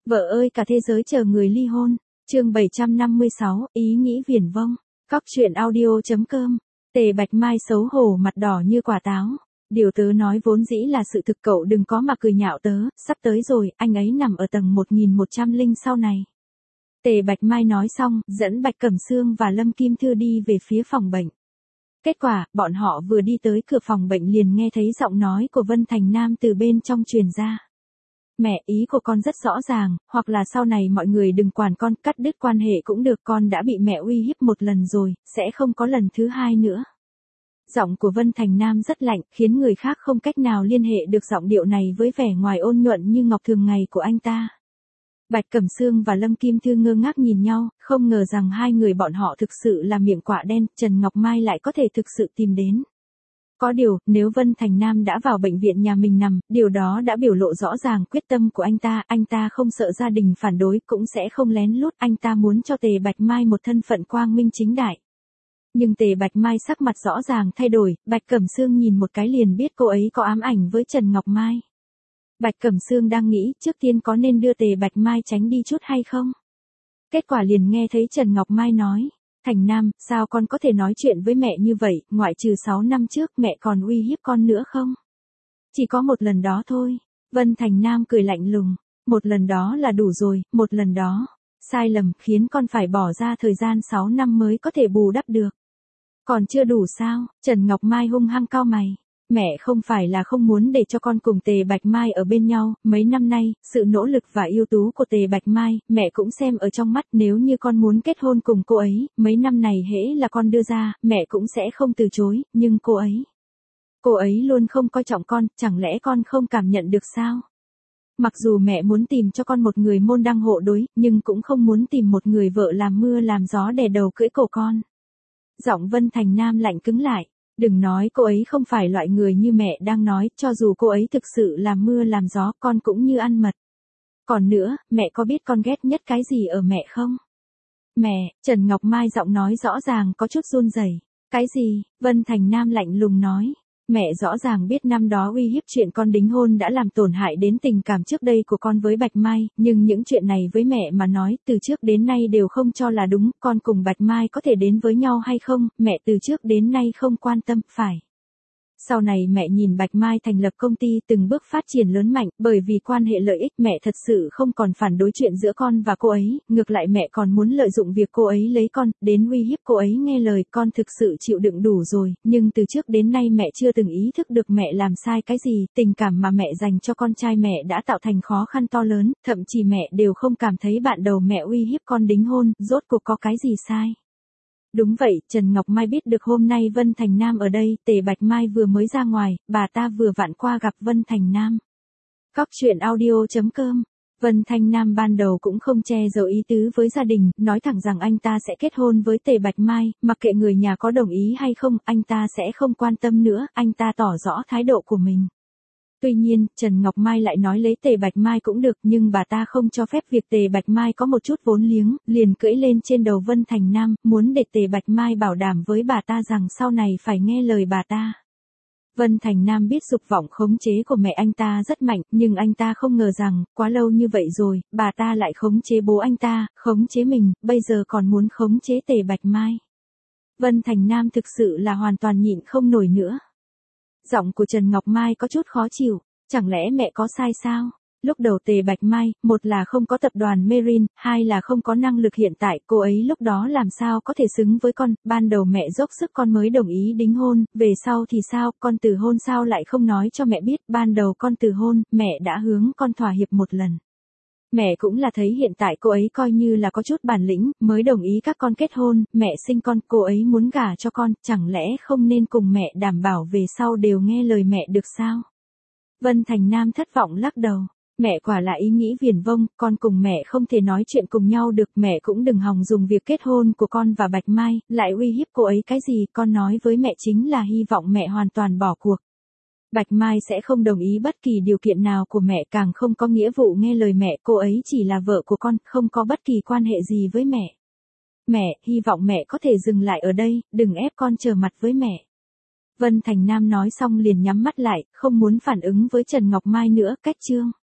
Vợ ơi cả thế giới chờ người ly hôn. Chương 756, ý nghĩ viển vông. Cóc truyện audio.com. Tề Bạch Mai xấu hổ mặt đỏ như quả táo. Điều tớ nói vốn dĩ là sự thực, cậu đừng có mà cười nhạo tớ, sắp tới rồi, anh ấy nằm ở tầng 1100 sau này. Tề Bạch Mai nói xong, dẫn Bạch Cẩm Sương và Lâm Kim Thư đi về phía phòng bệnh. Kết quả, bọn họ vừa đi tới cửa phòng bệnh liền nghe thấy giọng nói của Vân Thành Nam từ bên trong truyền ra. Mẹ, ý của con rất rõ ràng, hoặc là sau này mọi người đừng quản con, cắt đứt quan hệ cũng được, con đã bị mẹ uy hiếp một lần rồi, sẽ không có lần thứ hai nữa. Giọng của Vân Thành Nam rất lạnh, khiến người khác không cách nào liên hệ được giọng điệu này với vẻ ngoài ôn nhuận như ngọc thường ngày của anh ta. Bạch Cẩm Sương và Lâm Kim Thư ngơ ngác nhìn nhau, không ngờ rằng hai người bọn họ thực sự là miệng quạ đen, Trần Ngọc Mai lại có thể thực sự tìm đến. Có điều, nếu Vân Thành Nam đã vào bệnh viện nhà mình nằm, điều đó đã biểu lộ rõ ràng quyết tâm của anh ta không sợ gia đình phản đối, cũng sẽ không lén lút, anh ta muốn cho Tề Bạch Mai một thân phận quang minh chính đại. Nhưng Tề Bạch Mai sắc mặt rõ ràng thay đổi, Bạch Cẩm Sương nhìn một cái liền biết cô ấy có ám ảnh với Trần Ngọc Mai. Bạch Cẩm Sương đang nghĩ trước tiên có nên đưa Tề Bạch Mai tránh đi chút hay không. Kết quả liền nghe thấy Trần Ngọc Mai nói. Thành Nam, sao con có thể nói chuyện với mẹ như vậy, ngoại trừ 6 năm trước mẹ còn uy hiếp con nữa không? Chỉ có một lần đó thôi. Vân Thành Nam cười lạnh lùng. Một lần đó là đủ rồi, một lần đó. Sai lầm khiến con phải bỏ ra thời gian 6 năm mới có thể bù đắp được. Còn chưa đủ sao? Trần Ngọc Mai hung hăng cau mày. Mẹ không phải là không muốn để cho con cùng Tề Bạch Mai ở bên nhau, mấy năm nay, sự nỗ lực và ưu tú của Tề Bạch Mai, mẹ cũng xem ở trong mắt, nếu như con muốn kết hôn cùng cô ấy, mấy năm này hễ là con đưa ra, mẹ cũng sẽ không từ chối, nhưng cô ấy luôn không coi trọng con, chẳng lẽ con không cảm nhận được sao? Mặc dù mẹ muốn tìm cho con một người môn đăng hộ đối, nhưng cũng không muốn tìm một người vợ làm mưa làm gió đè đầu cưỡi cổ con. Giọng Vân Thành Nam lạnh cứng lại. Đừng nói cô ấy không phải loại người như mẹ đang nói, cho dù cô ấy thực sự làm mưa làm gió, con cũng như ăn mật. Còn nữa, mẹ có biết con ghét nhất cái gì ở mẹ không? Mẹ, Trần Ngọc Mai giọng nói rõ ràng có chút run rẩy. Cái gì? Vân Thành Nam lạnh lùng nói. Mẹ rõ ràng biết năm đó uy hiếp chuyện con đính hôn đã làm tổn hại đến tình cảm trước đây của con với Bạch Mai, nhưng những chuyện này với mẹ mà nói, từ trước đến nay đều không cho là đúng, con cùng Bạch Mai có thể đến với nhau hay không, mẹ từ trước đến nay không quan tâm, phải. Sau này mẹ nhìn Bạch Mai thành lập công ty từng bước phát triển lớn mạnh, bởi vì quan hệ lợi ích mẹ thật sự không còn phản đối chuyện giữa con và cô ấy, ngược lại mẹ còn muốn lợi dụng việc cô ấy lấy con, đến uy hiếp cô ấy nghe lời, con thực sự chịu đựng đủ rồi, nhưng từ trước đến nay mẹ chưa từng ý thức được mẹ làm sai cái gì, tình cảm mà mẹ dành cho con trai mẹ đã tạo thành khó khăn to lớn, thậm chí mẹ đều không cảm thấy bạn đầu mẹ uy hiếp con đính hôn, rốt cuộc có cái gì sai. Đúng vậy, Trần Ngọc Mai biết được hôm nay Vân Thành Nam ở đây, Tề Bạch Mai vừa mới ra ngoài, bà ta vừa vặn qua gặp Vân Thành Nam. Cóc truyện audio.com. Vân Thành Nam ban đầu cũng không che giấu ý tứ với gia đình, nói thẳng rằng anh ta sẽ kết hôn với Tề Bạch Mai, mặc kệ người nhà có đồng ý hay không, anh ta sẽ không quan tâm nữa, anh ta tỏ rõ thái độ của mình. Tuy nhiên, Trần Ngọc Mai lại nói lấy Tề Bạch Mai cũng được, nhưng bà ta không cho phép việc Tề Bạch Mai có một chút vốn liếng, liền cưỡi lên trên đầu Vân Thành Nam, muốn để Tề Bạch Mai bảo đảm với bà ta rằng sau này phải nghe lời bà ta. Vân Thành Nam biết dục vọng khống chế của mẹ anh ta rất mạnh, nhưng anh ta không ngờ rằng, quá lâu như vậy rồi, bà ta lại khống chế bố anh ta, khống chế mình, bây giờ còn muốn khống chế Tề Bạch Mai. Vân Thành Nam thực sự là hoàn toàn nhịn không nổi nữa. Giọng của Trần Ngọc Mai có chút khó chịu, chẳng lẽ mẹ có sai sao? Lúc đầu Tề Bạch Mai, một là không có tập đoàn Marine, hai là không có năng lực hiện tại, cô ấy lúc đó làm sao có thể xứng với con, ban đầu mẹ dốc sức con mới đồng ý đính hôn, về sau thì sao, con từ hôn sao lại không nói cho mẹ biết, ban đầu con từ hôn, mẹ đã hướng con thỏa hiệp một lần. Mẹ cũng là thấy hiện tại cô ấy coi như là có chút bản lĩnh, mới đồng ý các con kết hôn, mẹ sinh con, cô ấy muốn gả cho con, chẳng lẽ không nên cùng mẹ đảm bảo về sau đều nghe lời mẹ được sao? Vân Thành Nam thất vọng lắc đầu, mẹ quả là ý nghĩ viển vông, con cùng mẹ không thể nói chuyện cùng nhau được, mẹ cũng đừng hòng dùng việc kết hôn của con và Bạch Mai, lại uy hiếp cô ấy cái gì, con nói với mẹ chính là hy vọng mẹ hoàn toàn bỏ cuộc. Bạch Mai sẽ không đồng ý bất kỳ điều kiện nào của mẹ, càng không có nghĩa vụ nghe lời mẹ, cô ấy chỉ là vợ của con, không có bất kỳ quan hệ gì với mẹ. Mẹ, hy vọng mẹ có thể dừng lại ở đây, đừng ép con trở mặt với mẹ. Vân Thành Nam nói xong liền nhắm mắt lại, không muốn phản ứng với Trần Ngọc Mai nữa, cách chương.